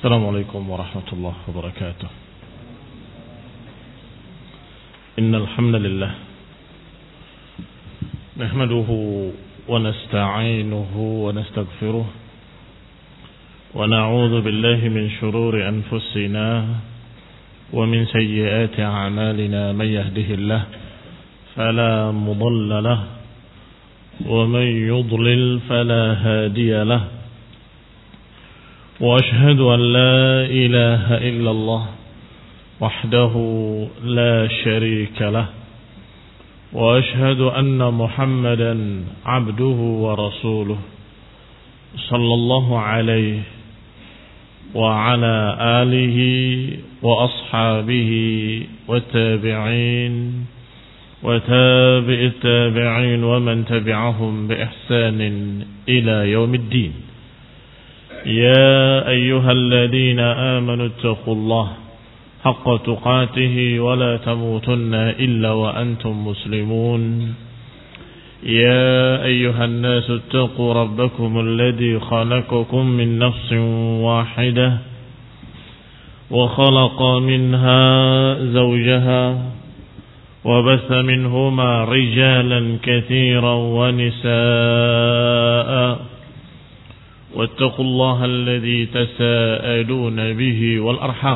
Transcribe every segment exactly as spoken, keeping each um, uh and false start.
السلام عليكم ورحمة الله وبركاته. إن الحمد لله نحمده ونستعينه ونستغفره ونعوذ بالله من شرور أنفسنا ومن سيئات أعمالنا. من يهده الله فلا مضل له ومن يضلل فلا هادي له، وأشهد أن لا إله إلا الله وحده لا شريك له، وأشهد أن محمدا عبده ورسوله صلى الله عليه وعلى آله وأصحابه والتابعين وتابع التابعين ومن تبعهم بإحسان إلى يوم الدين. يا أيها الذين آمنوا اتقوا الله حق تقاته ولا تموتن إلا وأنتم مسلمون. يا أيها الناس اتقوا ربكم الذي خلقكم من نفس واحدة وخلق منها زوجها وبث منهما رجالا كثيرا ونساء، واتقوا الله الذي تساءلون به والأرحام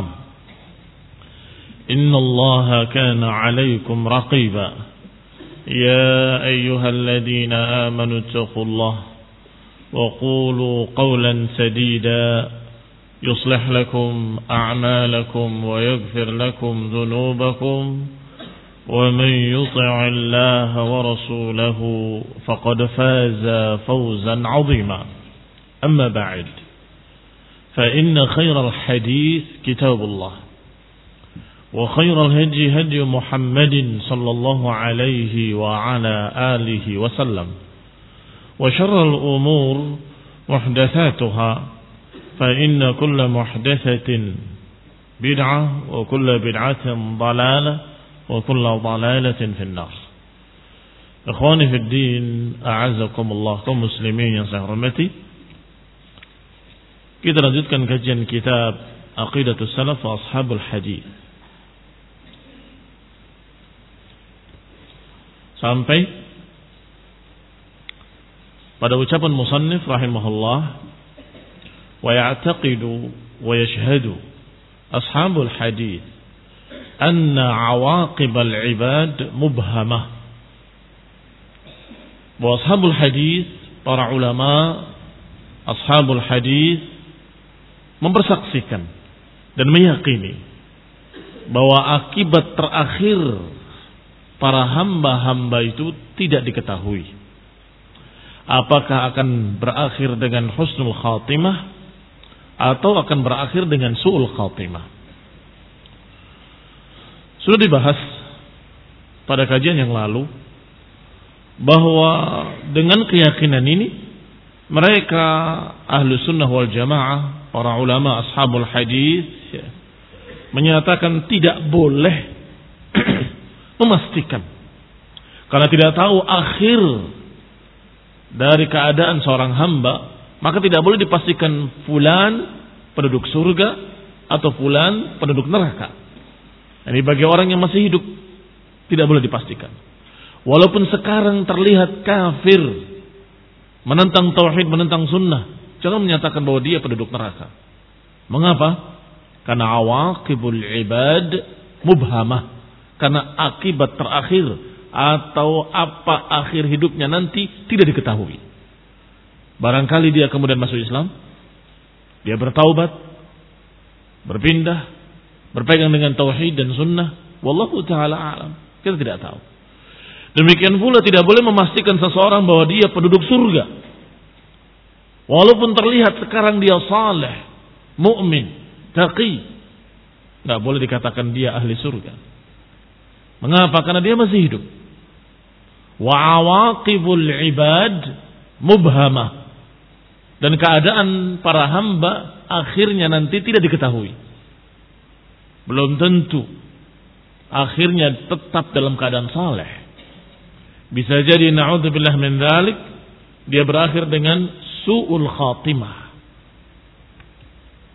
إن الله كان عليكم رقيبا. يا أيها الذين آمنوا اتقوا الله وقولوا قولا سديدا يصلح لكم أعمالكم ويغفر لكم ذنوبكم، ومن يطع الله ورسوله فقد فاز فوزا عظيما. أما بعد، فإن خير الحديث كتاب الله، وخير الهدي هدي محمد صلى الله عليه وعلى آله وسلم، وشر الأمور محدثاتها، فإن كل محدثة بدعة وكل بدعة ضلالة وكل ضلالة في النار. إخواني في الدين، أعزكم الله kaum muslimin yang saya hormati. Kita lanjutkan kajian kitab Aqidatus Salaf wa Ashabul Hadith sampai pada ucapan musannif rahimahullah, wa ya'taqidu wa yashhadu ashabul hadith anna awaqibal ibad mubhamah. Bahwa ashabul hadith, para ulama ashabul hadith mempersaksikan dan meyakini bahwa akibat terakhir para hamba-hamba itu tidak diketahui. Apakah akan berakhir dengan husnul khatimah atau akan berakhir dengan su'ul khatimah. Sudah dibahas pada kajian yang lalu bahwa dengan keyakinan ini mereka ahlu sunnah wal jamaah, para ulama ashabul hadis ya, menyatakan tidak boleh memastikan, karena tidak tahu akhir dari keadaan seorang hamba, maka tidak boleh dipastikan fulan penduduk surga atau fulan penduduk neraka. Ini bagi orang yang masih hidup tidak boleh dipastikan. Walaupun sekarang terlihat kafir, menentang tauhid, menentang sunnah, jangan menyatakan bahwa dia penduduk neraka. Mengapa? Karena awaqibul ibad mubhamah. Karena akibat terakhir atau apa akhir hidupnya nanti tidak diketahui. Barangkali dia kemudian masuk Islam, dia bertaubat, berpindah, berpegang dengan tauhid dan sunnah. Wallahu ta'ala a'lam. Kita tidak tahu. Demikian pula tidak boleh memastikan seseorang bahwa dia penduduk surga, walaupun terlihat sekarang dia saleh, mukmin, taqi. Tidak boleh dikatakan dia ahli surga. Mengapa? Karena dia masih hidup. Wa awaqibul ibad mubhamah. Dan keadaan para hamba akhirnya nanti tidak diketahui. Belum tentu akhirnya tetap dalam keadaan saleh. Bisa jadi na'udzubillah min dzalik dia berakhir dengan su'ul khatimah.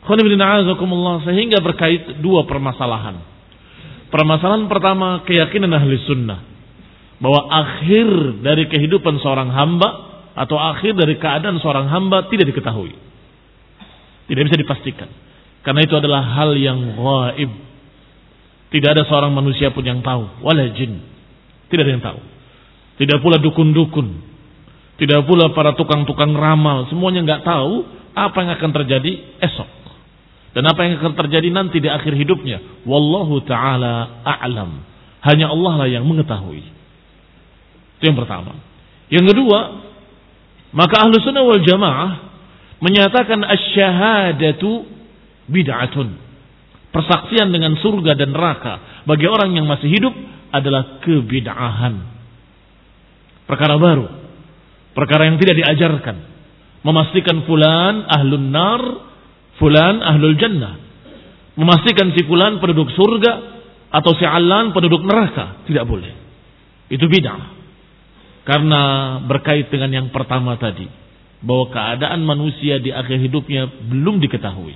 Sehingga berkait dua permasalahan. Permasalahan pertama, keyakinan ahli sunnah bahwa akhir dari kehidupan seorang hamba atau akhir dari keadaan seorang hamba tidak diketahui, tidak bisa dipastikan, karena itu adalah hal yang ghaib. Tidak ada seorang manusia pun yang tahu, wala jin, tidak ada yang tahu. Tidak pula dukun-dukun, tidak pula para tukang-tukang ramal, semuanya nggak tahu apa yang akan terjadi esok dan apa yang akan terjadi nanti di akhir hidupnya. Wallahu ta'ala a'lam. Hanya Allah lah yang mengetahui. Itu yang pertama. Yang kedua, maka ahlu sunnah wal jamaah menyatakan asyhadatu bid'atun. Persaksian dengan surga dan neraka bagi orang yang masih hidup adalah kebid'ahan. Perkara baru. Perkara yang tidak diajarkan. Memastikan fulan ahlun nar, fulan ahlul jannah. Memastikan si fulan penduduk surga atau si alan penduduk neraka. Tidak boleh. Itu bid'ah. Karena berkait dengan yang pertama tadi, bahwa keadaan manusia di akhir hidupnya belum diketahui.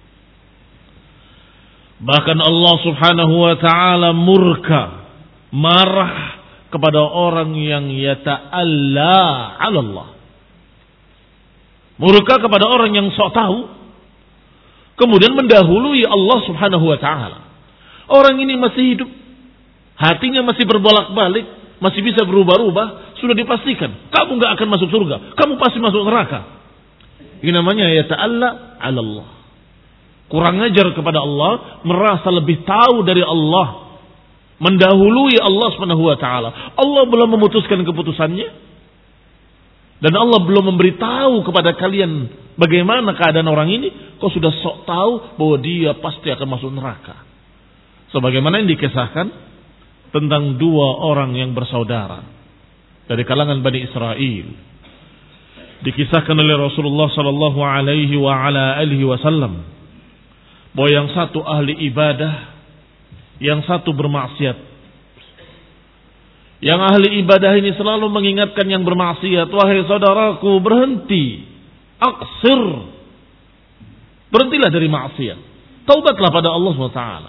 Bahkan Allah subhanahu wa ta'ala murka, marah kepada orang yang yata'alla 'ala Allah. Murka kepada orang yang sok tahu, kemudian mendahului Allah subhanahu wa ta'ala. Orang ini masih hidup, hatinya masih berbolak-balik, masih bisa berubah-ubah, sudah dipastikan kamu gak akan masuk surga, kamu pasti masuk neraka. Ini namanya yata'alla 'ala Allah. Kurang ajar kepada Allah, merasa lebih tahu dari Allah, mendahului Allah subhanahu wa ta'ala. Allah belum memutuskan keputusannya, dan Allah belum memberitahu kepada kalian bagaimana keadaan orang ini, kau sudah sok tahu bahwa dia pasti akan masuk neraka. Sebagaimana yang dikisahkan tentang dua orang yang bersaudara dari kalangan Bani Israel, dikisahkan oleh Rasulullah sallallahu alaihi wa ala alihi wasallam, bahwa yang satu ahli ibadah, yang satu bermaksiat. Yang ahli ibadah ini selalu mengingatkan yang bermaksiat, wahai saudaraku, berhenti, aksir, berhentilah dari maksiat, taubatlah pada Allah subhanahu wa taala.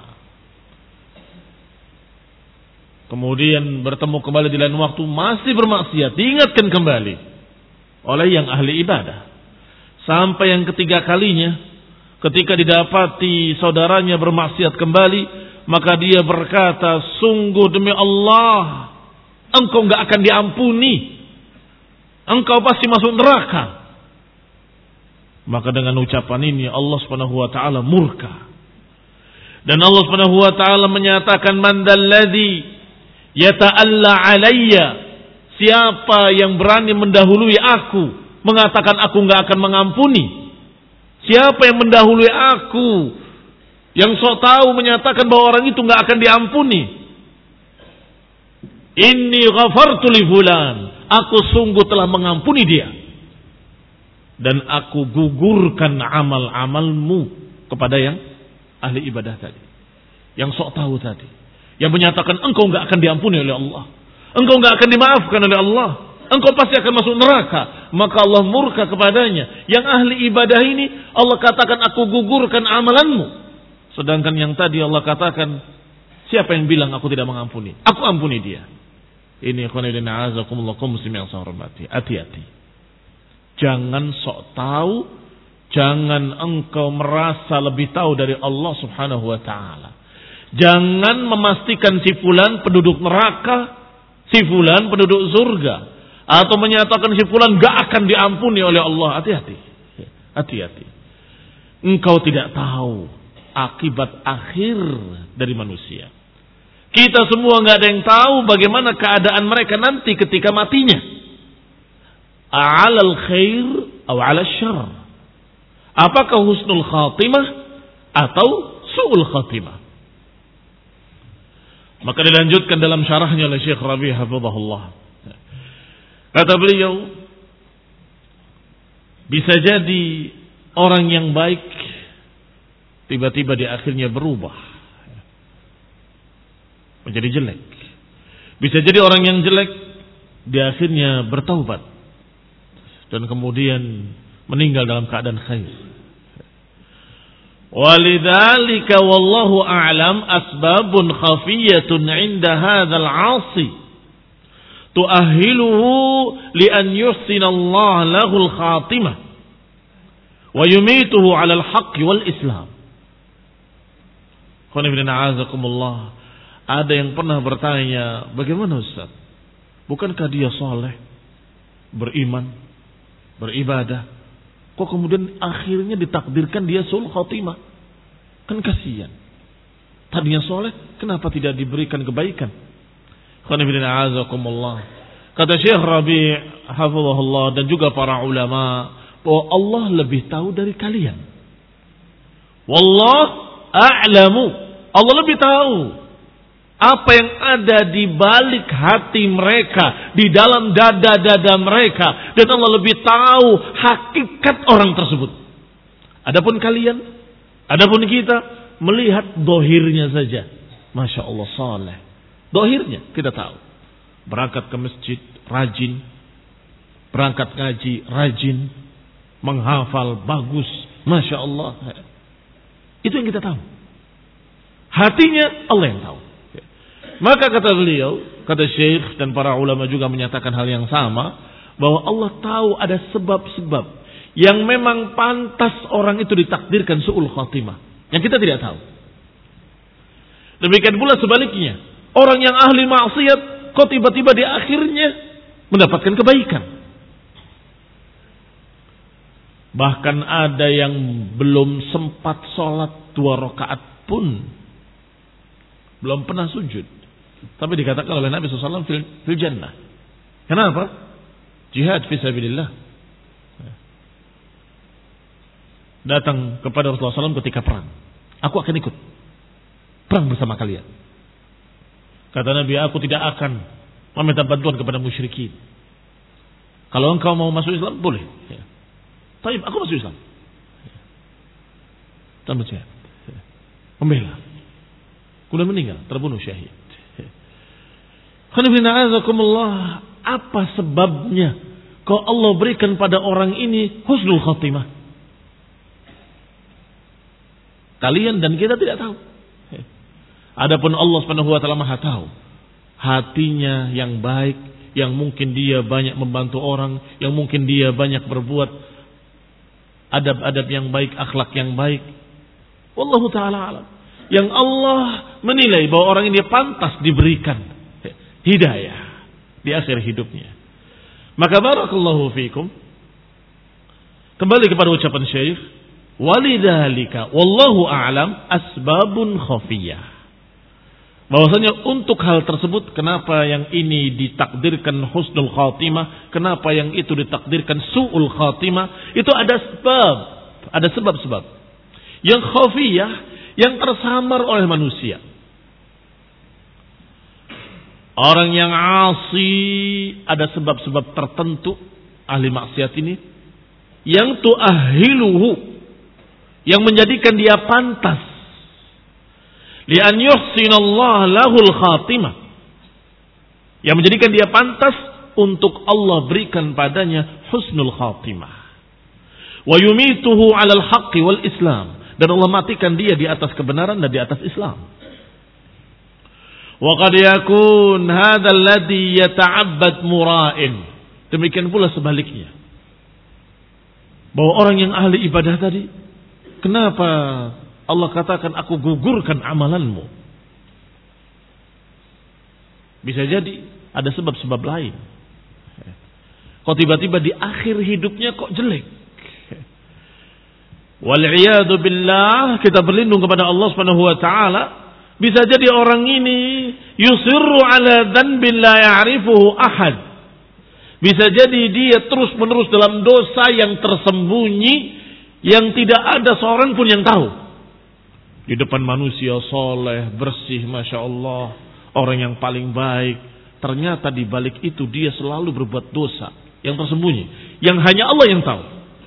Kemudian bertemu kembali di lain waktu, masih bermaksiat, diingatkan kembali oleh yang ahli ibadah. Sampai yang ketiga kalinya, ketika didapati saudaranya bermaksiat kembali, maka dia berkata, sungguh demi Allah, engkau enggak akan diampuni, engkau pasti masuk neraka. Maka dengan ucapan ini Allah subhanahu wa ta'ala murka. Dan Allah subhanahu wa ta'ala menyatakan, man dalladhi yata'alla alayya, siapa yang berani mendahului aku, mengatakan aku enggak akan mengampuni. Siapa yang mendahului aku, yang sok tahu menyatakan bahwa orang itu enggak akan diampuni. Inni ghafartu li fulan, aku sungguh telah mengampuni dia, dan aku gugurkan amal-amalmu kepada yang ahli ibadah tadi, yang sok tahu tadi, yang menyatakan engkau enggak akan diampuni oleh Allah, engkau enggak akan dimaafkan oleh Allah, engkau pasti akan masuk neraka. Maka Allah murka kepadanya. Yang ahli ibadah ini Allah katakan aku gugurkan amalanmu, sedangkan yang tadi Allah katakan, siapa yang bilang aku tidak mengampuni, aku ampuni dia. Ini khonidina azakumullah kaum muslimin yang saya hormati. Hati-hati. Jangan sok tahu, jangan engkau merasa lebih tahu dari Allah subhanahu wa ta'ala. Jangan memastikan si fulan penduduk neraka, si fulan penduduk surga, atau menyatakan si fulan gak akan diampuni oleh Allah. Hati-hati. Hati-hati. Engkau tidak tahu akibat akhir dari manusia. Kita semua nggak ada yang tahu bagaimana keadaan mereka nanti ketika matinya. A'alal khair atau 'alal syarr. Apakah husnul khatimah atau su'ul khatimah? Maka dilanjutkan dalam syarahnya oleh Syekh Rabi' hafizahullah. Kata beliau, bisa jadi orang yang baik tiba-tiba di akhirnya berubah menjadi jelek. Bisa jadi orang yang jelek di akhirnya bertaubat dan kemudian meninggal dalam keadaan khair. Walidzalika wallahu a'lam asbabun khafiyatun 'inda hadzal 'asi tu'ahhiluhu li an yuhsina Allah lahul khatimah wa yumituhu 'alal haqqi wal Islam. Ada yang pernah bertanya, bagaimana Ustaz? Bukankah dia soleh, beriman, beribadah? Kok kemudian akhirnya ditakdirkan dia su'ul khatimah? Kan kasihan. Tadinya soleh, kenapa tidak diberikan kebaikan? Kata Syekh Rabi' hafizahullah dan juga para ulama, bahwa Allah lebih tahu dari kalian. Wallah a'lamu. Allah lebih tahu apa yang ada di balik hati mereka, di dalam dada-dada mereka, dan Allah lebih tahu hakikat orang tersebut. Adapun kalian, adapun kita melihat dohirnya saja. Masya Allah saleh. Dohirnya kita tahu. Berangkat ke masjid rajin, berangkat ngaji rajin, menghafal bagus, Masya Allah. Itu yang kita tahu. Hatinya Allah yang tahu. Maka kata beliau, kata Syekh dan para ulama juga menyatakan hal yang sama, bahwa Allah tahu ada sebab-sebab yang memang pantas orang itu ditakdirkan su'ul khatimah, yang kita tidak tahu. Demikian pula sebaliknya, orang yang ahli maksiat kok tiba-tiba di akhirnya mendapatkan kebaikan. Bahkan ada yang belum sempat sholat dua rakaat pun, belum pernah sujud, tapi dikatakan oleh Nabi shallallahu alaihi wasallam fil jannah. Kenapa? Jihad fi sabilillah. Datang kepada Rasulullah shallallahu alaihi wasallam ketika perang. Aku akan ikut perang bersama kalian. Kata Nabi, aku tidak akan meminta bantuan kepada musyrikin. Kalau engkau mau masuk Islam, boleh. Ya. Tapi aku masuk Islam. Tanpa jihad. Membela. Kemudian meninggal, terbunuh syahid. Apa sebabnya kok Allah berikan pada orang ini husnul khatimah? Kalian dan kita tidak tahu. Adapun Allah Subhanahu wa taala Maha tahu. Hatinya yang baik, yang mungkin dia banyak membantu orang, yang mungkin dia banyak berbuat adab-adab yang baik, akhlak yang baik. Wallahu taala alam. Yang Allah menilai bahwa orang ini pantas diberikan hidayah di akhir hidupnya. Maka barakallahu fikum. Kembali kepada ucapan Syekh, walidzalika wallahu a'lam asbabun khafiyah. Bahwasanya untuk hal tersebut, kenapa yang ini ditakdirkan husnul khatimah, kenapa yang itu ditakdirkan su'ul khatimah, itu ada sebab, ada sebab-sebab yang khafiyah, yang tersamar oleh manusia. Orang yang asi, ada sebab-sebab tertentu ahli maksiat ini yang tu'ahhiluhu, yang menjadikan dia pantas li an yuhsinallah lahul khatimah, yang menjadikan dia pantas untuk Allah berikan padanya husnul khatimah. Wa yumituhu 'alal haqqi wal Islam, dan Allah matikan dia di atas kebenaran dan di atas Islam. Wa qad yakun hadzal ladzi yata'abbad mura'in. Demikian pula sebaliknya. Bahwa orang yang ahli ibadah tadi, kenapa Allah katakan aku gugurkan amalanmu? Bisa jadi ada sebab-sebab lain. Kok tiba-tiba di akhir hidupnya kok jelek? Wal'iyadu billah, kita berlindung kepada Allah Subhanahu wa taala. Bisa jadi orang ini yusirru ala dhanbin la ya'rifuhu ahad. Bisa jadi dia terus-menerus dalam dosa yang tersembunyi, yang tidak ada seorang pun yang tahu. Di depan manusia soleh, bersih, Masya Allah, orang yang paling baik. Ternyata di balik itu dia selalu berbuat dosa yang tersembunyi, yang hanya Allah yang tahu.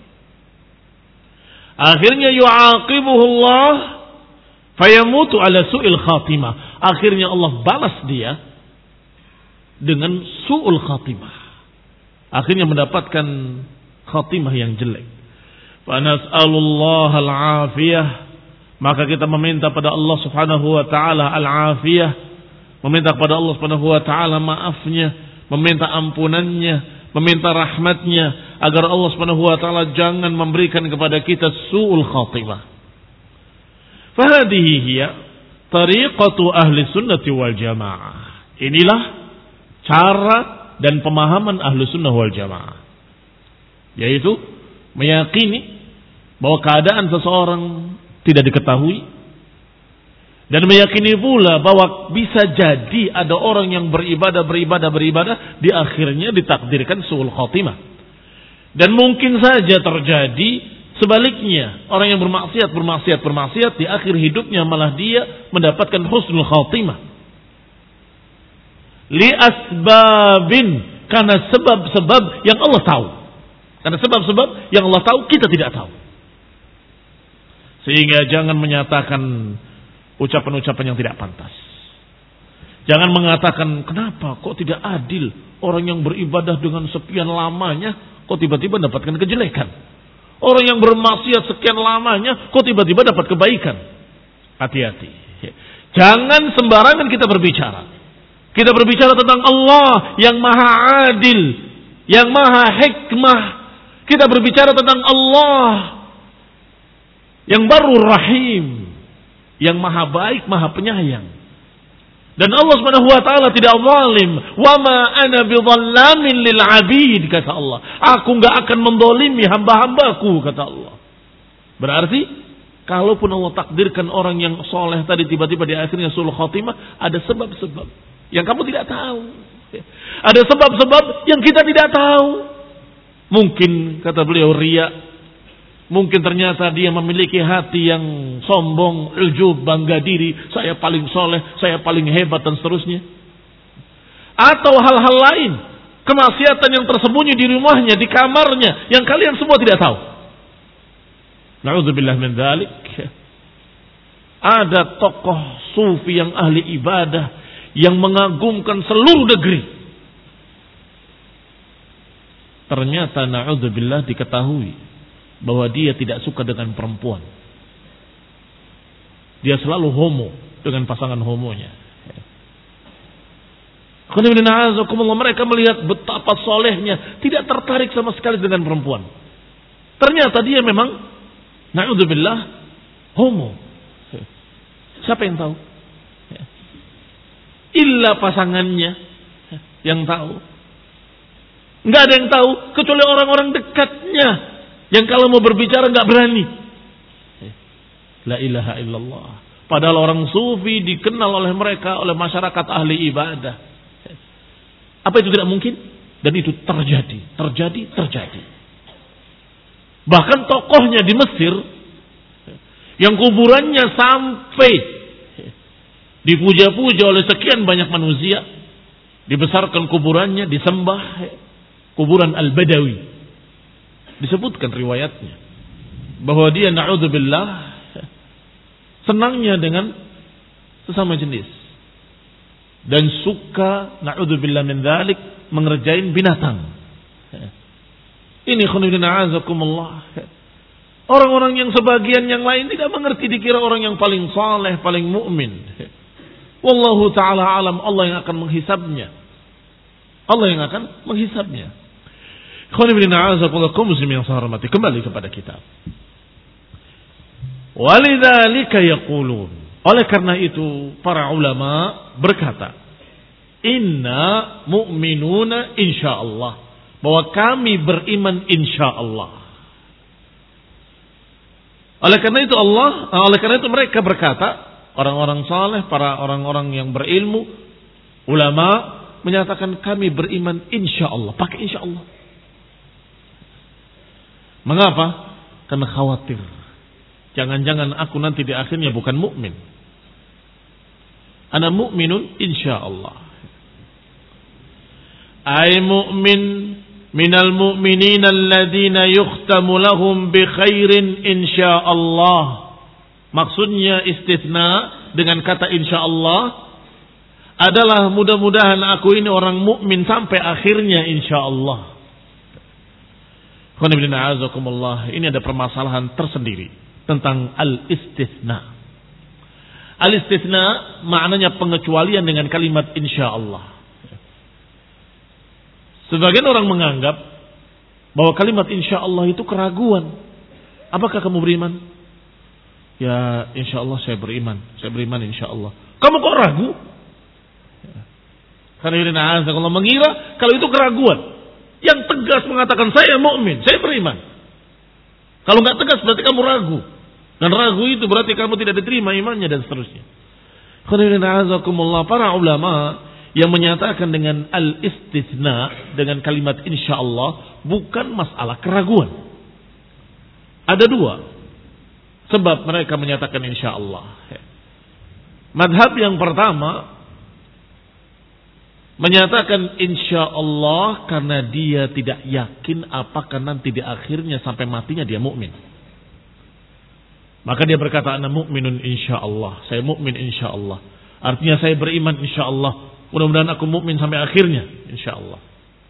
Akhirnya yu'aqibuhu Allah fayamutu ala su'il khatimah. Akhirnya Allah balas dia dengan su'ul khatimah. Akhirnya mendapatkan khatimah yang jelek. Fa nas'alullah al-afiyah maka kita meminta pada Allah Subhanahu wa taala al-afiyah, meminta kepada Allah Subhanahu wa taala maafnya, meminta ampunannya, meminta rahmatnya, agar Allah Subhanahu wa taala jangan memberikan kepada kita su'ul khatimah. Fahadihi hiya tariqatu ahli sunnati wal jamaah. Inilah cara dan pemahaman ahli sunnah wal jamaah, yaitu meyakini bahwa keadaan seseorang tidak diketahui, dan meyakini pula bahwa bisa jadi ada orang yang beribadah, beribadah, beribadah, di akhirnya ditakdirkan su'ul khatimah. Dan mungkin saja terjadi sebaliknya, orang yang bermaksiat, bermaksiat, bermaksiat, di akhir hidupnya malah dia mendapatkan husnul khatimah. Li asbabin, karena sebab-sebab yang Allah tahu. Karena sebab-sebab yang Allah tahu, kita tidak tahu. Sehingga jangan menyatakan ucapan-ucapan yang tidak pantas. Jangan mengatakan, kenapa kok tidak adil orang yang beribadah dengan sekian lamanya kok tiba-tiba mendapatkan kejelekan. Orang yang bermaksiat sekian lamanya kok tiba-tiba dapat kebaikan. Hati-hati. Jangan sembarangan kita berbicara. Kita berbicara tentang Allah yang maha adil, yang maha hikmah. Kita berbicara tentang Allah yang baru rahim, yang maha baik, maha penyayang. Dan Allah Subhanahu wa taala tidak zalim. Wa ma ana bidhallamin lil abid, kata Allah. Aku enggak akan mendolimi hamba-hambaku, kata Allah. Berarti kalaupun Allah takdirkan orang yang soleh tadi tiba-tiba di akhirnya sulh khatimah, ada sebab-sebab yang kamu tidak tahu. Ada sebab-sebab yang kita tidak tahu. Mungkin kata beliau riya. Mungkin ternyata dia memiliki hati yang sombong, ujub, bangga diri. Saya paling soleh, saya paling hebat dan seterusnya. Atau hal-hal lain. Kemaksiatan yang tersembunyi di rumahnya, di kamarnya. Yang kalian semua tidak tahu. Na'udzubillah min dzalik. Ada tokoh sufi yang ahli ibadah, yang mengagumkan seluruh negeri. Ternyata na'udzubillah diketahui bahwa dia tidak suka dengan perempuan. Dia selalu homo dengan pasangan homonya. Mereka melihat betapa solehnya, tidak tertarik sama sekali dengan perempuan. Ternyata dia memang na'udzubillah homo. Siapa yang tahu? Illa pasangannya yang tahu. Enggak ada yang tahu kecuali orang-orang dekatnya, yang kalau mau berbicara nggak berani. La ilaha illallah. Padahal orang sufi dikenal oleh mereka, oleh masyarakat ahli ibadah. Apa itu tidak mungkin? Dan itu terjadi, terjadi, terjadi. Bahkan tokohnya di Mesir, yang kuburannya sampai dipuja-puja oleh sekian banyak manusia, dibesarkan kuburannya, disembah, kuburan Al-Badawi. Disebutkan riwayatnya bahwa dia na'udzubillah senangnya dengan sesama jenis dan suka na'udzubillah min dzalik mengerjain binatang. Ini khonibina azakumullah. Orang-orang yang sebagian yang lain tidak mengerti, dikira orang yang paling saleh, paling mukmin. Wallahu taala alam, Allah yang akan menghisabnya. Allah yang akan menghisabnya. Kembali kepada kitab. Walidzalika yaqulun. Oleh karena itu para ulama berkata, inna mu'minuna insyaallah, bahwa kami beriman insyaallah. Oleh karena itu Allah, oleh karena itu mereka berkata, orang-orang saleh, para orang-orang yang berilmu, ulama menyatakan kami beriman insyaallah, pakai insyaallah. Mengapa? Karena khawatir, jangan-jangan aku nanti di akhirnya bukan mukmin. Ana mu'minun insyaallah. Ay mu'min minal mu'minin alladzina yukhtamu lahum bi khairin insyaallah. Maksudnya istitsna dengan kata insyaallah adalah mudah-mudahan aku ini orang mukmin sampai akhirnya insyaallah. Ini ada permasalahan tersendiri tentang al-istitsna. Al-istitsna maknanya pengecualian dengan kalimat insyaallah. Sebagian orang menganggap bahwa kalimat insyaallah itu keraguan. Apakah kamu beriman? Ya, insyaallah saya beriman. Saya beriman insyaallah. Kamu kok ragu? Karena Allah mengira kalau itu keraguan. Yang tegas mengatakan saya mukmin, saya beriman. Kalau nggak tegas berarti kamu ragu. Dan ragu itu berarti kamu tidak diterima imannya dan seterusnya. Para ulama yang menyatakan dengan al-istitsna dengan kalimat insyaallah bukan masalah keraguan. Ada dua sebab mereka menyatakan insyaallah. Madhab yang pertama menyatakan insyaallah karena dia tidak yakin apakah nanti di akhirnya sampai matinya dia mukmin. Maka dia berkata ana mukminun insyaallah, saya mukmin insyaallah. Artinya saya beriman insyaallah. Mudah-mudahan aku mukmin sampai akhirnya insyaallah.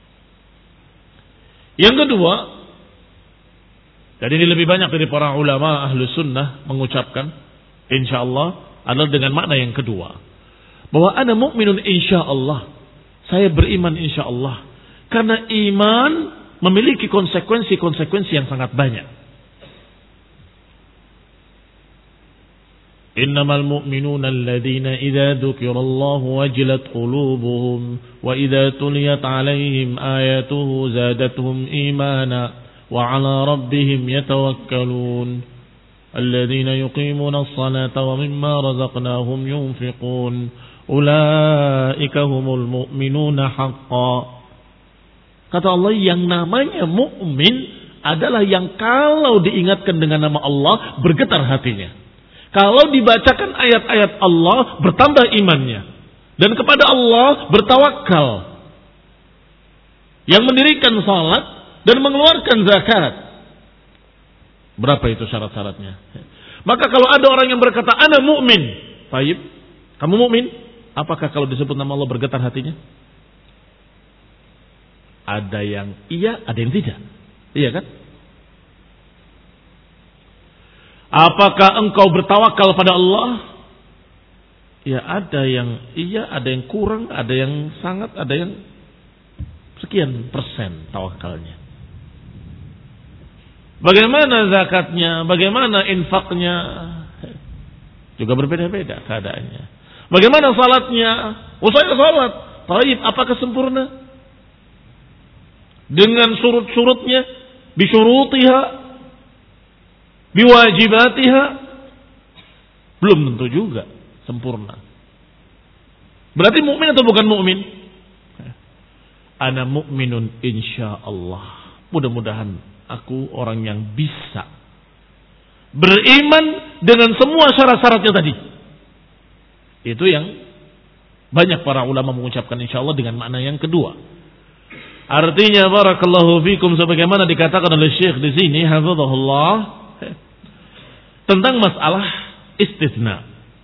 Yang kedua, dan ini lebih banyak dari para ulama ahlu sunnah mengucapkan insyaallah adalah dengan makna yang kedua, bahwa ana mukminun insyaallah. Saya beriman insyaallah. Karena iman memiliki konsekuensi-konsekuensi yang sangat banyak. Innamal mu'minuna alladhina idza dzukirallahu wajilat qulubuhum wa idza tuliyat 'alaihim ayatuhu zadatuhum imana wa 'ala rabbihim yatawakkalun. Alladhina yuqimuna as-salata wa mimma razaqnahum yunfiqun. Ulaika humul mu'minuna haqqan. Kata Allah, yang namanya mukmin adalah yang kalau diingatkan dengan nama Allah bergetar hatinya. Kalau dibacakan ayat-ayat Allah bertambah imannya. Dan kepada Allah bertawakal. Yang mendirikan salat dan mengeluarkan zakat. Berapa itu syarat-syaratnya? Maka kalau ada orang yang berkata ana mukmin, baik, kamu mukmin? Apakah kalau disebut nama Allah bergetar hatinya? Ada yang iya, ada yang tidak. Iya kan? Apakah engkau bertawakal pada Allah? Ya ada yang iya, ada yang kurang, ada yang sangat, ada yang sekian persen tawakalnya. Bagaimana zakatnya? Bagaimana infaknya? Juga berbeda-beda keadaannya. Bagaimana salatnya? Oh saya salat. Baik, apakah sempurna? Dengan surut-surutnya, bisyurutiha, biwajibatiha, belum tentu juga sempurna. Berarti mukmin atau bukan mukmin? Ana mukminun insyaallah. Mudah-mudahan aku orang yang bisa beriman dengan semua syarat-syaratnya tadi. Itu yang banyak para ulama mengucapkan insyaallah dengan makna yang kedua. Artinya barakallahu fikum sebagaimana dikatakan oleh Syekh di sini hafizahullah tentang masalah istitsna.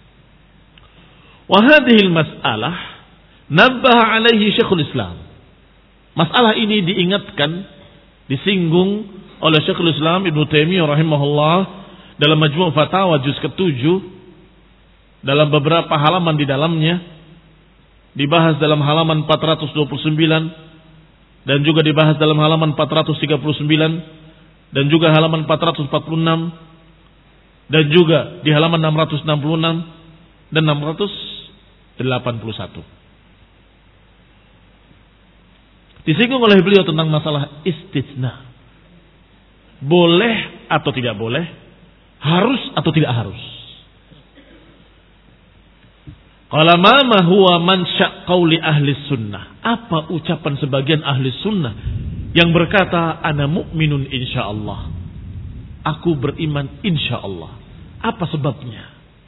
Wa hadhihi al-mas'alah nabbaha alaihi Syekhul Islam. Masalah ini diingatkan, disinggung oleh Syekhul Islam Ibnu Taimiyah rahimahullah dalam Majmu' Fatawa juz ketujuh. Dalam beberapa halaman di dalamnya dibahas dalam halaman empat ratus dua puluh sembilan dan juga dibahas dalam halaman empat ratus tiga puluh sembilan dan juga halaman empat ratus empat puluh enam dan juga di halaman enam ratus enam puluh enam dan enam ratus delapan puluh satu. Disinggung oleh beliau tentang masalah istitsna. Boleh atau tidak boleh? Harus atau tidak harus? Qala ma huwa mansya' qauli ahli sunnah. Apa ucapan sebagian ahli sunnah yang berkata ana mu'minun insyaallah. Aku beriman insyaallah. Apa sebabnya?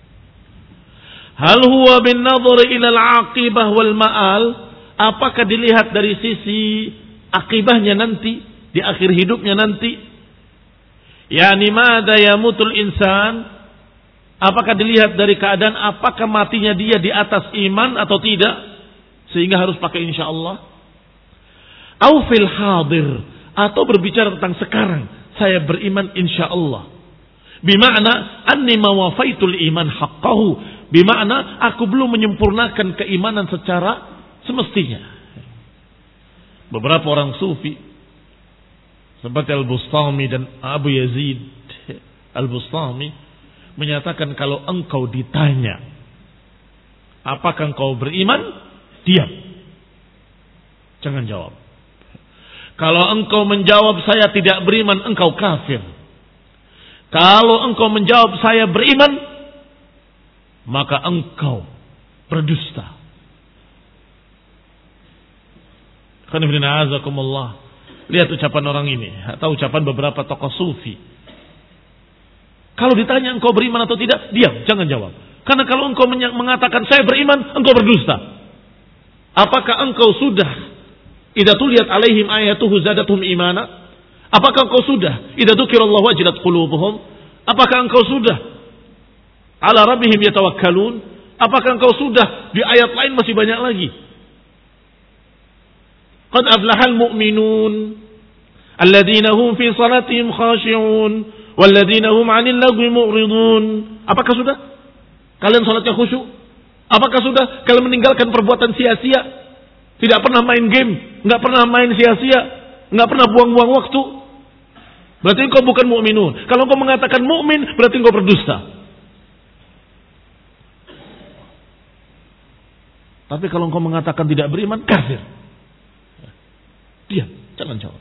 Hal huwa bin nadhari ila al-aqibah wal ma'al? Apakah dilihat dari sisi akibahnya nanti, di akhir hidupnya nanti? Yani madza yamutul insan? Apakah dilihat dari keadaan apakah matinya dia di atas iman atau tidak sehingga harus pakai insyaallah? Au fil hadir, atau berbicara tentang sekarang saya beriman insyaallah. Bima'na anni mawafaitul iman haqqahu, Bimakna aku belum menyempurnakan keimanan secara semestinya. Beberapa orang sufi seperti Al-Bustami dan Abu Yazid Al-Bustami menyatakan kalau engkau ditanya apakah engkau beriman, diam. Jangan jawab. Kalau engkau menjawab saya tidak beriman, engkau kafir. Kalau engkau menjawab saya beriman, maka engkau berdusta. Lihat ucapan orang ini atau ucapan beberapa tokoh sufi. Kalau ditanya engkau beriman atau tidak, diam, jangan jawab. Karena kalau engkau mengatakan saya beriman, engkau berdusta. Apakah engkau sudah idza tuliyat alaihim ayatuhu zadatuhum imana? Apakah engkau sudah idza dzukirallahu wajilat qulubuhum? Apakah engkau sudah ala rabbihim yatawakkalun? Apakah engkau sudah di ayat lain masih banyak lagi? Qad aflahal mu'minun alladzina hum fi salatihim khashi'un walladzina hum 'anil lagwi mu'ridun. Apakah sudah kalian salatnya khusyuk? Apakah sudah kalian meninggalkan perbuatan sia-sia? Tidak pernah main game, enggak pernah main sia-sia, enggak pernah buang-buang waktu. Berarti engkau bukan mukminun. Kalau engkau mengatakan mukmin, berarti engkau berdusta. Tapi kalau engkau mengatakan tidak beriman, kafir. Diam, jangan jawab.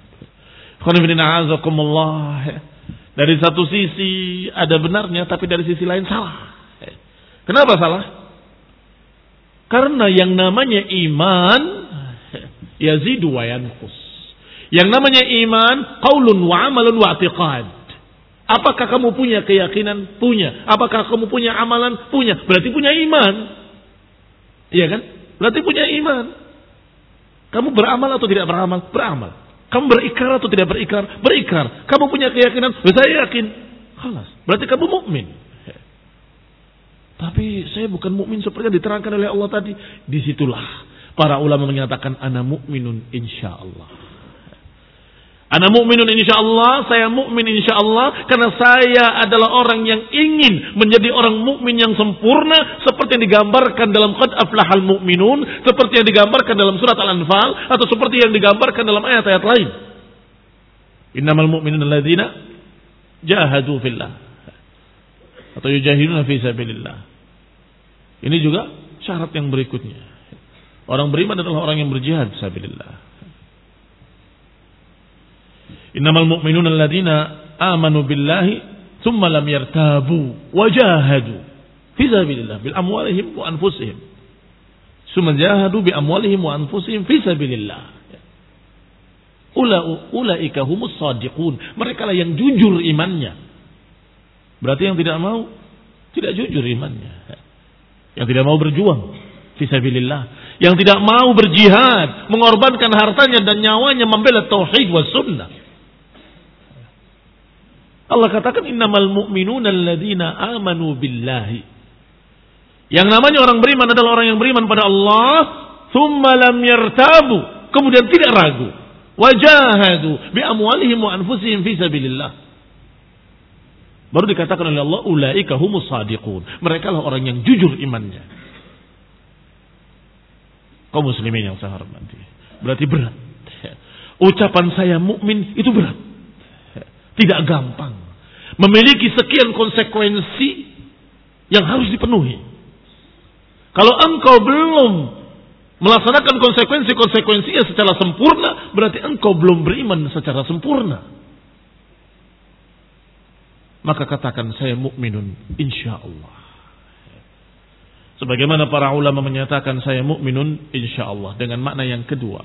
Dari satu sisi ada benarnya, tapi dari sisi lain salah. Kenapa salah? Karena yang namanya iman yazidu wa yanqus. Yang namanya iman qaulun wa amalun wa i'tiqad. Apakah kamu punya keyakinan? Punya. Apakah kamu punya amalan? Punya. Berarti punya iman. Iya kan? Berarti punya iman. Kamu beramal atau tidak beramal? Beramal. Kamu berikrar atau tidak berikrar? Berikrar. Kamu punya keyakinan? Saya yakin. Khalas. Berarti kamu mukmin. Tapi saya bukan mukmin seperti yang diterangkan oleh Allah tadi. Disitulah para ulama menyatakan ana mukminun insyaallah. Ana mukminun insyaallah, saya mukmin insyaallah karena saya adalah orang yang ingin menjadi orang mukmin yang sempurna seperti yang digambarkan dalam qad aflahal mu'minun, seperti yang digambarkan dalam surat Al-Anfal atau seperti yang digambarkan dalam ayat-ayat lain. Innamal mu'minuna alladzina jahadu fillah atau yujahiduna fi sabilillah. Ini juga syarat yang berikutnya. Orang beriman adalah orang yang berjihad fi sabilillah. Innamal mu'minuna alladzina amanu billahi thumma lam yartabu wajahadu fi sabilillah bil amwalihim wa anfusihim. Thumma jahadu bi amwalihim wa anfusihim fi sabilillah. Ulaika humus shadiqun. Mereka lah yang jujur imannya. Berarti yang tidak mau tidak jujur imannya. Yang tidak mau berjuang fisabilillah, yang tidak mau berjihad, mengorbankan hartanya dan nyawanya membela tauhid was sunnah. Allah katakan innamal mu'minuna alladzina amanu billahi. Yang namanya orang beriman adalah orang yang beriman pada Allah, tsumma lam yartabu, kemudian tidak ragu, wajahadu bi amwalihim wa anfusihim fisabilillah. Baru dikatakan oleh Allah, ulaika humus shadiqun. Mereka lah orang yang jujur imannya. Kaum muslimin yang saya hormati. Berarti berat. Ucapan saya mukmin itu berat. Tidak gampang. Memiliki sekian konsekuensi yang harus dipenuhi. Kalau engkau belum melaksanakan konsekuensi-konsekuensinya secara sempurna, berarti engkau belum beriman secara sempurna. Maka katakan saya mukminun insyaallah. Sebagaimana para ulama menyatakan saya mukminun insyaallah dengan makna yang kedua.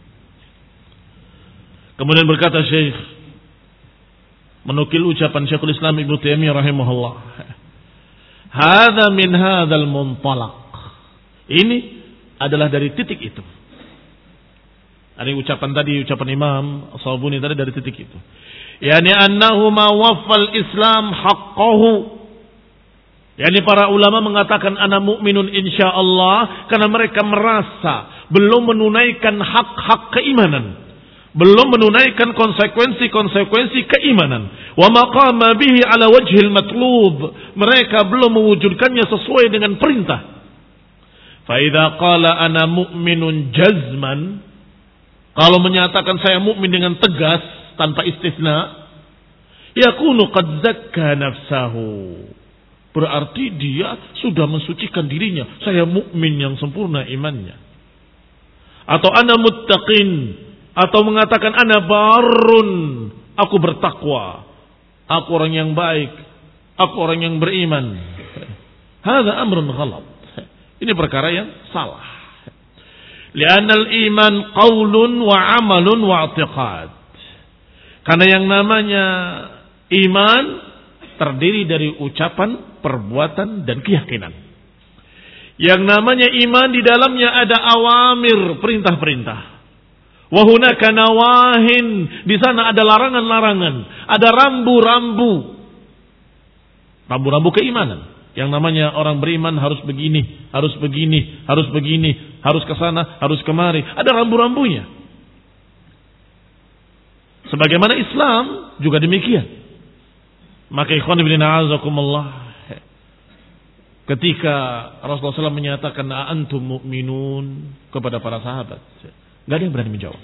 Kemudian berkata Syekh menukil ucapan Syekhul Islam Ibnu Taimiyah rahimahullah. Hadza min hadzal muntalaq. Ini adalah dari titik itu. Ada ucapan tadi, ucapan Imam As-Sabuni tadi dari titik itu. Yani annahu ma waffal Islam haqqahu. Yani para ulama mengatakan ana mukminun insyaallah karena mereka merasa belum menunaikan hak-hak keimanan. belum menunaikan konsekuensi-konsekuensi keimanan. Wa maqama bihi ala wajhil matlub, mereka belum mewujudkannya sesuai dengan perintah. Fa idza qala ana mu'minun jazman, kalau menyatakan saya mukmin dengan tegas tanpa istisna, yakunu qad zakka nafsahu, berarti dia sudah mensucikan dirinya, saya mukmin yang sempurna imannya. Atau ana muttaqin, atau mengatakan ana barun, aku bertakwa, aku orang yang baik, aku orang yang beriman. Hadza amrun ghalat. Ini perkara yang salah. Li'anna al-iman qaulun wa 'amalun wa i'tiqad. Karena yang namanya iman terdiri dari ucapan, perbuatan, dan keyakinan. Yang namanya iman di dalamnya ada awamir, perintah-perintah. Wa hunaka nawahin, di sana ada larangan-larangan, ada rambu-rambu. Rambu-rambu keimanan. Yang namanya orang beriman harus begini, harus begini, harus begini, harus ke sana, harus kemari. Ada rambu-rambunya. Sebagaimana Islam juga demikian. Maka ikhwan fillah azakumullah, ketika Rasulullah shallallahu alaihi wasallam menyatakan antum mu'minun kepada para sahabat, enggak ada yang berani menjawab.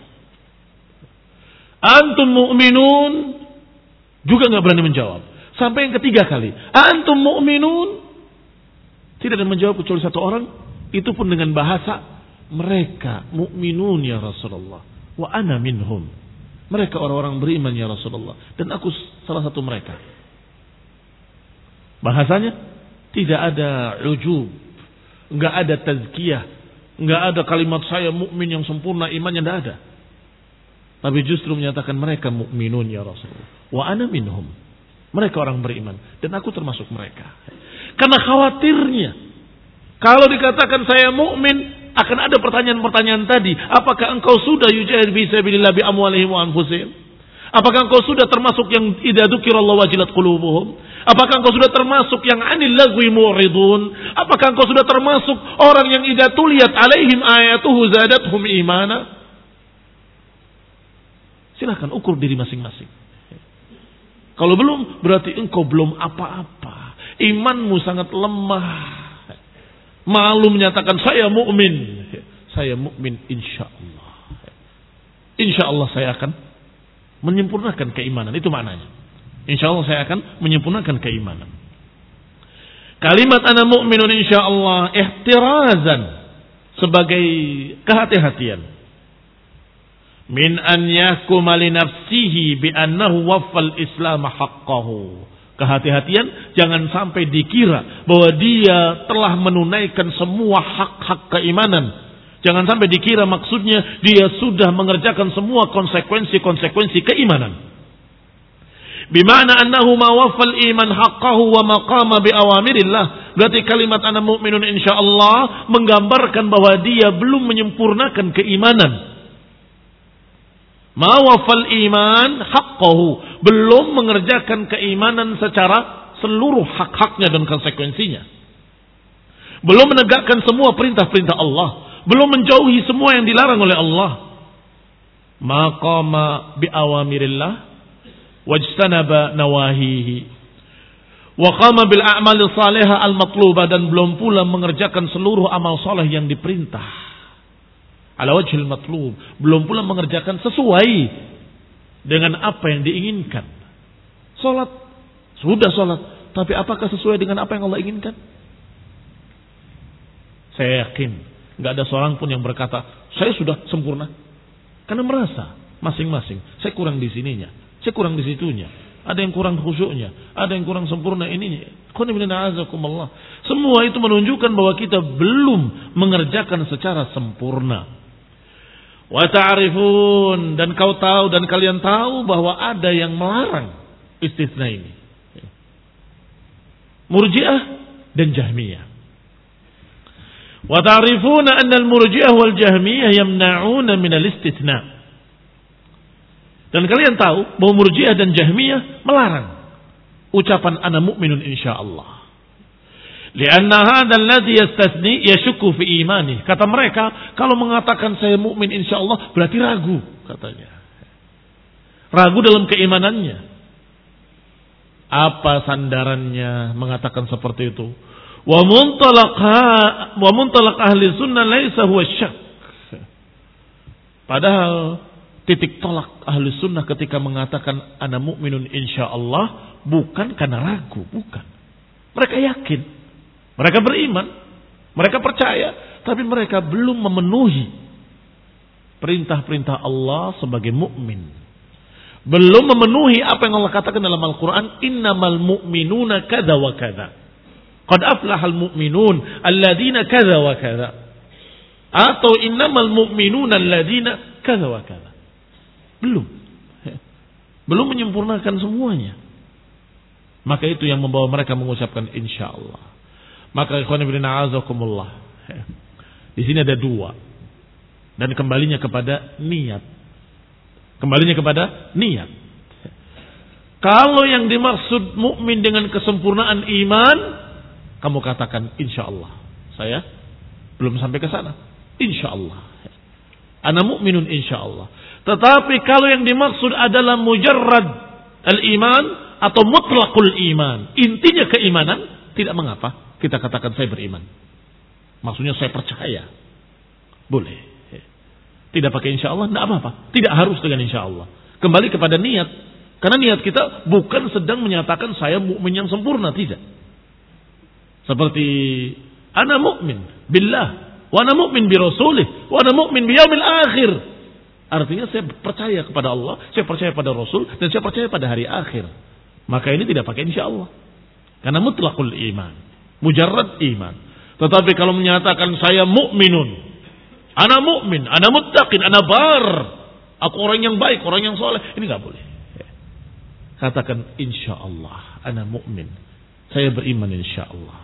Antum mu'minun juga enggak berani menjawab. Sampai yang ketiga kali, antum mu'minun, tidak ada yang menjawab kecuali satu orang, itu pun dengan bahasa mereka mu'minun ya Rasulullah, wa ana minhum. Mereka orang-orang beriman ya Rasulullah, dan aku salah satu mereka. Bahasanya tidak ada ujub, enggak ada tazkiyah, enggak ada kalimat saya mukmin yang sempurna imannya, enggak ada. Tapi justru menyatakan mereka mukminun ya Rasulullah, wa ana minhum. Mereka orang beriman dan aku termasuk mereka. Karena khawatirnya kalau dikatakan saya mukmin akan ada pertanyaan-pertanyaan tadi, apakah engkau sudah yujahid fi sabilillah bi amwalihim wa anfusihim? Apakah engkau sudah termasuk yang idza dzukirallahu wajilat qulubuhum? Apakah engkau sudah termasuk yang anil lagwi mu'ridun? Apakah engkau sudah termasuk orang yang idza tuliyat alaihim ayatuhu zadatuhum imana? Silakan ukur diri masing-masing. Kalau belum, berarti engkau belum apa-apa. Imanmu sangat lemah. Malu menyatakan saya mukmin. Saya mukmin insyaallah. Insyaallah saya akan menyempurnakan keimanan. Itu maknanya. Insyaallah saya akan menyempurnakan keimanan. Kalimat ana mu'minun insyaallah ihtirazan, sebagai kehati-hatian. Min an yahkuma li nafsihi bi annahu waffal islam haqqahu. Kehati-hatian, jangan sampai dikira bahwa dia telah menunaikan semua hak-hak keimanan. Jangan sampai dikira maksudnya dia sudah mengerjakan semua konsekuensi-konsekuensi keimanan. Bima'na annahu ma waffal iman haqqahu wa maqama bi awamirillah. Berarti kalimat ana mu'minun insyaallah menggambarkan bahwa dia belum menyempurnakan keimanan. Ma wafal iman haqqahu, belum mengerjakan keimanan secara seluruh hak-haknya dan konsekuensinya. Belum menegakkan semua perintah-perintah Allah, belum menjauhi semua yang dilarang oleh Allah. Maqama bi awamirillah wajtanaba nawahihi wa qama bil a'mal salihah al matlubah, dan belum pula mengerjakan seluruh amal saleh yang diperintah. Ala wajhil matlub, belum pula mengerjakan sesuai dengan apa yang diinginkan. Salat, sudah salat, tapi apakah sesuai dengan apa yang Allah inginkan? Saya yakin enggak ada seorang pun yang berkata saya sudah sempurna, karena merasa masing-masing saya kurang di sininya, saya kurang di situnya, ada yang kurang khusyuknya, ada yang kurang sempurna ininya. Semua itu menunjukkan bahwa kita belum mengerjakan secara sempurna. Wa ta'rifun, dan kau tahu dan kalian tahu bahwa ada yang melarang istisna ini. Murji'ah dan Jahmiyah. Wa ta'rifuna anna al-murji'ah wal Jahmiyah yamna'una min al-istitsna. Dan kalian tahu bahwa Murji'ah dan Jahmiyah melarang ucapan ana mu'minun insyaallah. Lianna hadzal ladzi yastathni yashukku fi imani. Kata mereka, kalau mengatakan saya mukmin insyaallah berarti ragu, katanya. ragu dalam keimanannya. Apa sandarannya mengatakan seperti itu? Wa muntalaq wa muntalaq ahli sunnah laisa huwa syak. Padahal titik tolak ahli sunnah ketika mengatakan ana mu'minun insyaallah bukan karena ragu, bukan. Mereka yakin, mereka beriman, mereka percaya, tapi mereka belum memenuhi perintah-perintah Allah sebagai mukmin. Belum memenuhi apa yang Allah katakan dalam Al-Quran, innamal mu'minuna kada wa kada. Qad aflahal mu'minun alladzina kada wa kada. Atau innamal mu'minuna alladzina kada wa kada. Belum. Belum menyempurnakan semuanya. Maka itu yang membawa mereka mengucapkan insyaallah. Maka ikhwan fillah a'azakumullah. Di sini ada dua. Dan kembalinya kepada niat. Kembalinya kepada niat. Kalau yang dimaksud mukmin dengan kesempurnaan iman, kamu katakan insyaallah. Saya belum sampai ke sana. Insyaallah. Ana mukminun insyaallah. Tetapi kalau yang dimaksud adalah mujarrad al-iman atau mutlaqul iman, intinya keimanan, tidak mengapa kita katakan saya beriman. Maksudnya saya percaya. Boleh. Tidak pakai insyaallah, tidak apa-apa. Tidak harus dengan insyaallah. Kembali kepada niat. Karena niat kita bukan sedang menyatakan saya mukmin yang sempurna, tidak. Seperti ana mukmin billah, wa ana mukmin bi rasulih, wa ana mukmin bi yaumil akhir. Artinya saya percaya kepada Allah, saya percaya pada Rasul, dan saya percaya pada hari akhir. Maka ini tidak pakai insyaallah. Karena mutlaqul iman, mujarrad iman. Tetapi kalau menyatakan saya mukminun, ana mukmin, ana muttaqin, ana bar, aku orang yang baik, orang yang soleh, ini nggak boleh. Katakan insyaallah, ana mukmin, saya beriman insyaallah.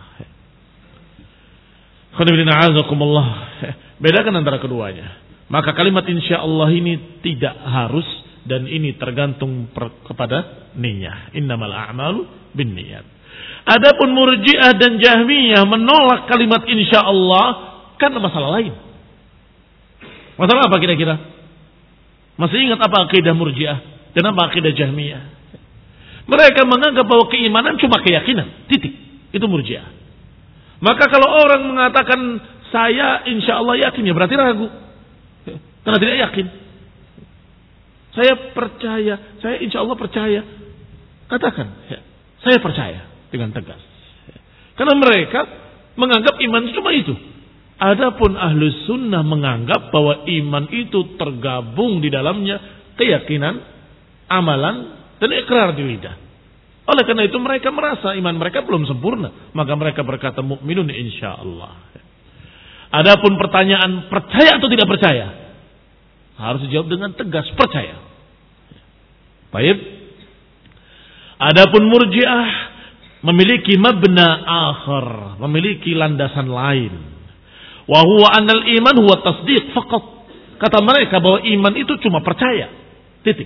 Khairullahazakumullah. Bedakan antara keduanya. Maka kalimat insyaallah ini tidak harus dan ini tergantung per, kepada niyyah. Innamal a'malu binniyat. Adapun Murji'ah dan Jahmiyah menolak kalimat insyaallah karena masalah lain. Masalah apa kira-kira? Masih ingat apa akidah Murji'ah dan apa akidah Jahmiyah? Mereka menganggap bahwa keimanan cuma keyakinan, titik. Itu Murji'ah. Maka kalau orang mengatakan saya insyaallah yakin, ya berarti ragu. Karena tidak yakin. Saya percaya, saya insyaallah percaya. Katakan, ya, saya percaya dengan tegas. Karena mereka menganggap iman cuma itu. Adapun ahlu sunnah menganggap bahwa iman itu tergabung di dalamnya keyakinan, amalan, dan ikrar di lidah. Oleh karena itu mereka merasa iman mereka belum sempurna. Maka mereka berkata mukminun insyaallah. Adapun pertanyaan percaya atau tidak percaya, harus dijawab dengan tegas, percaya. Baik. Adapun Murji'ah memiliki mabna akhar, memiliki landasan lain. Wa huwa anal iman huwa tasdiq faqat. Kata mereka bahwa iman itu cuma percaya. Titik.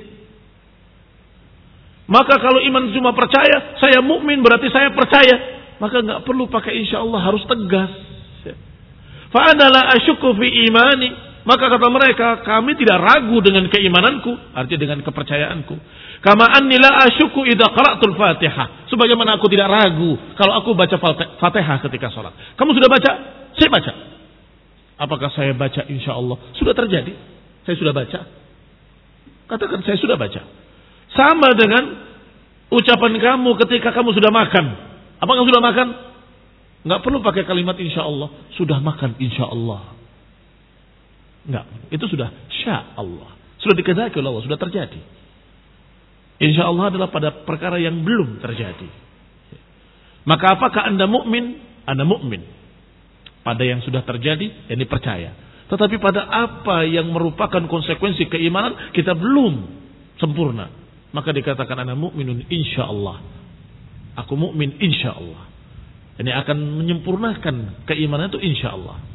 Maka kalau iman cuma percaya, saya mukmin berarti saya percaya. Maka enggak perlu pakai insyaallah, harus tegas. Fa ana la asyukku fi imani. Maka kata mereka, kami tidak ragu dengan keimananku, artinya dengan kepercayaanku. Kama anni la asyukku idza qara'tul Fatihah. Sebagaimana aku tidak ragu kalau aku baca Fatihah ketika sholat. Kamu sudah baca? Saya baca. Apakah saya baca insyaallah? Sudah terjadi. Saya sudah baca. Katakan saya sudah baca. Sama dengan ucapan kamu ketika kamu sudah makan. Apakah sudah makan? Enggak perlu pakai kalimat insyaallah. Sudah makan insyaallah. Enggak, itu sudah sya Allah. Sudah dikehendaki oleh Allah, sudah terjadi. Insyaallah adalah pada perkara yang belum terjadi. Maka apakah Anda mukmin? Anda mukmin pada yang sudah terjadi, yang dipercaya. Tetapi pada apa yang merupakan konsekuensi keimanan, kita belum sempurna. Maka dikatakan ana mukminun insyaallah. Aku mukmin insyaallah. Ini akan menyempurnakan keimanan itu insyaallah.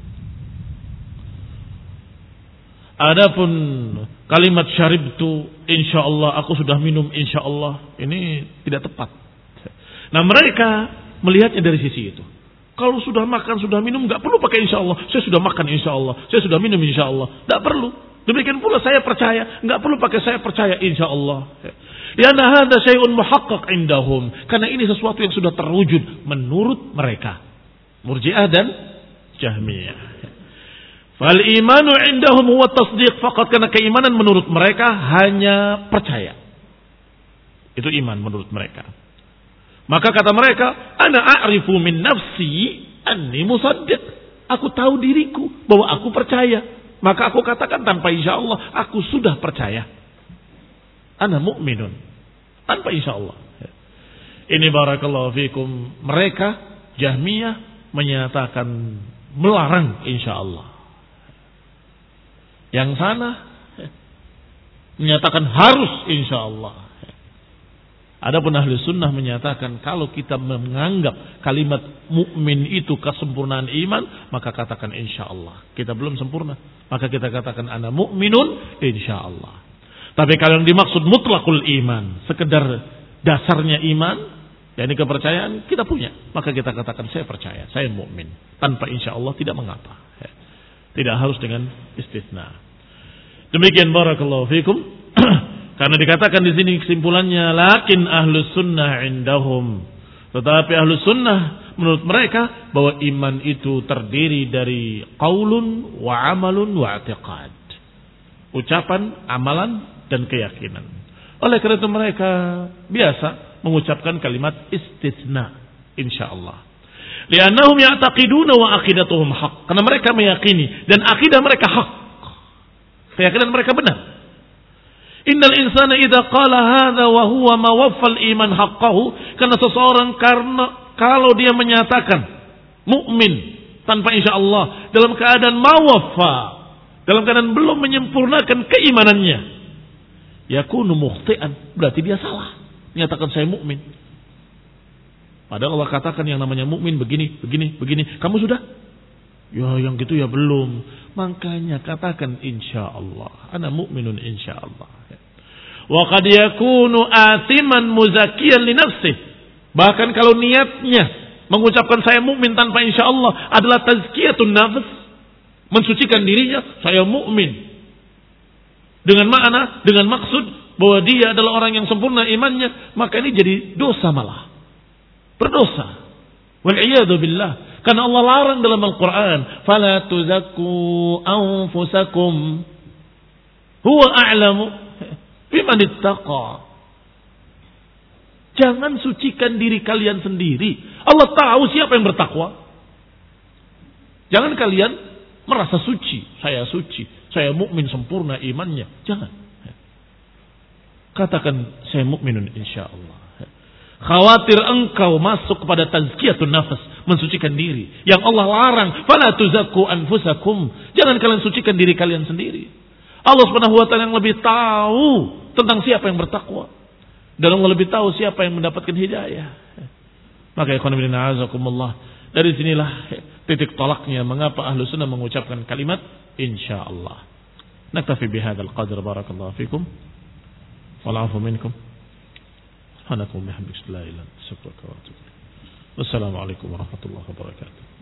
Adapun kalimat syaribtu insyaallah, aku sudah minum insyaallah, ini tidak tepat. Nah mereka melihatnya dari sisi itu. Kalau sudah makan, sudah minum, nggak perlu pakai insyaallah. Saya sudah makan insyaallah, saya sudah minum insyaallah. Nggak perlu. Demikian pula saya percaya, enggak perlu pakai saya percaya insyaallah. Ya hadza syai'un muhaqqaq indahum. Karena ini sesuatu yang sudah terwujud menurut mereka. Murji'ah dan Jahmiyah. Fal imanu indahum huwa tasdiq faqat, karena keimanan menurut mereka hanya percaya. Itu iman menurut mereka. Maka kata mereka, ana a'rifu min nafsi anni musaddiq. Aku tahu diriku bahwa aku percaya. Maka aku katakan tanpa insyaallah aku sudah percaya. Ana mu'minun. Tanpa insyaallah. Ini barakallahu fikum. Mereka Jahmiyah menyatakan melarang insyaallah. Yang sana menyatakan harus insyaallah. Adapun ahli sunnah menyatakan kalau kita menganggap kalimat mukmin itu kesempurnaan iman, maka katakan insyaallah. Kita belum sempurna, maka kita katakan ana mukminun insyaallah. Tapi kalau yang dimaksud mutlakul iman, sekedar dasarnya iman, yakni kepercayaan kita punya, maka kita katakan saya percaya, saya mukmin. Tanpa insyaallah tidak mengapa. Tidak harus dengan istisna. Demikian barakallahu fikum. Karena dikatakan di sini kesimpulannya, lakin ahlus sunnah indahum. Tetapi ahlus sunnah menurut mereka bahwa iman itu terdiri dari qaulun wa amalun wa i'tiqad. Ucapan, amalan dan keyakinan. Oleh karena itu mereka biasa mengucapkan kalimat istisna insyaallah. Li'annahum ya'taqiduna wa aqidatuhum haqq. Karena mereka meyakini dan akidah mereka hak. Keyakinan mereka benar. Innal insana idza qala hadza wa huwa ma waffal iman haqqahu, karena seseorang karena kalau dia menyatakan mukmin tanpa insyaallah dalam keadaan mawaffa, dalam keadaan belum menyempurnakan keimanannya, yakunu mukhti'an, berarti dia salah menyatakan saya mukmin. Padahal Allah katakan yang namanya mukmin begini, begini, begini. Kamu sudah? Ya yang gitu ya belum. Makanya katakan insyaallah. Ana mukminun insyaallah. Wa qad yakunu atiman muzakkiyan li nafsihi. Bahkan kalau niatnya mengucapkan saya mukmin tanpa insyaallah adalah tazkiyatun nafs, mensucikan dirinya, saya mukmin. Dengan makna, dengan maksud bahwa dia adalah orang yang sempurna imannya, maka ini jadi dosa malah. Berdosa. Wal iyadu billah. Karena Allah larang dalam Al-Quran, fala tuzakku anfusakum huwa a'lamu biman ittaqa. Jangan sucikan diri kalian sendiri. Allah tahu siapa yang bertakwa. Jangan kalian merasa suci, saya suci, saya mukmin sempurna imannya. Jangan. Katakan saya mukminun insyaallah. Khawatir engkau masuk kepada tazkiyatun nafas, mensucikan diri. Yang Allah larang, fala tuzakku anfusakum. Jangan kalian sucikan diri kalian sendiri. Allah Subhanahu wa taala yang lebih tahu tentang siapa yang bertakwa. Dan Allah lebih tahu siapa yang mendapatkan hidayah. Maka ikhwan fillah azakumullah, dari sinilah titik tolaknya mengapa ahlu sunnah mengucapkan kalimat insyaallah. Naktafi bihadzal qadr, barakallahu fikum. Wal afu minkum. Subhanakum bihamdika la ilaha illa anta astaghfiruka wa atubu ilaik. Wassalamu alaikum warahmatullahi wabarakatuh.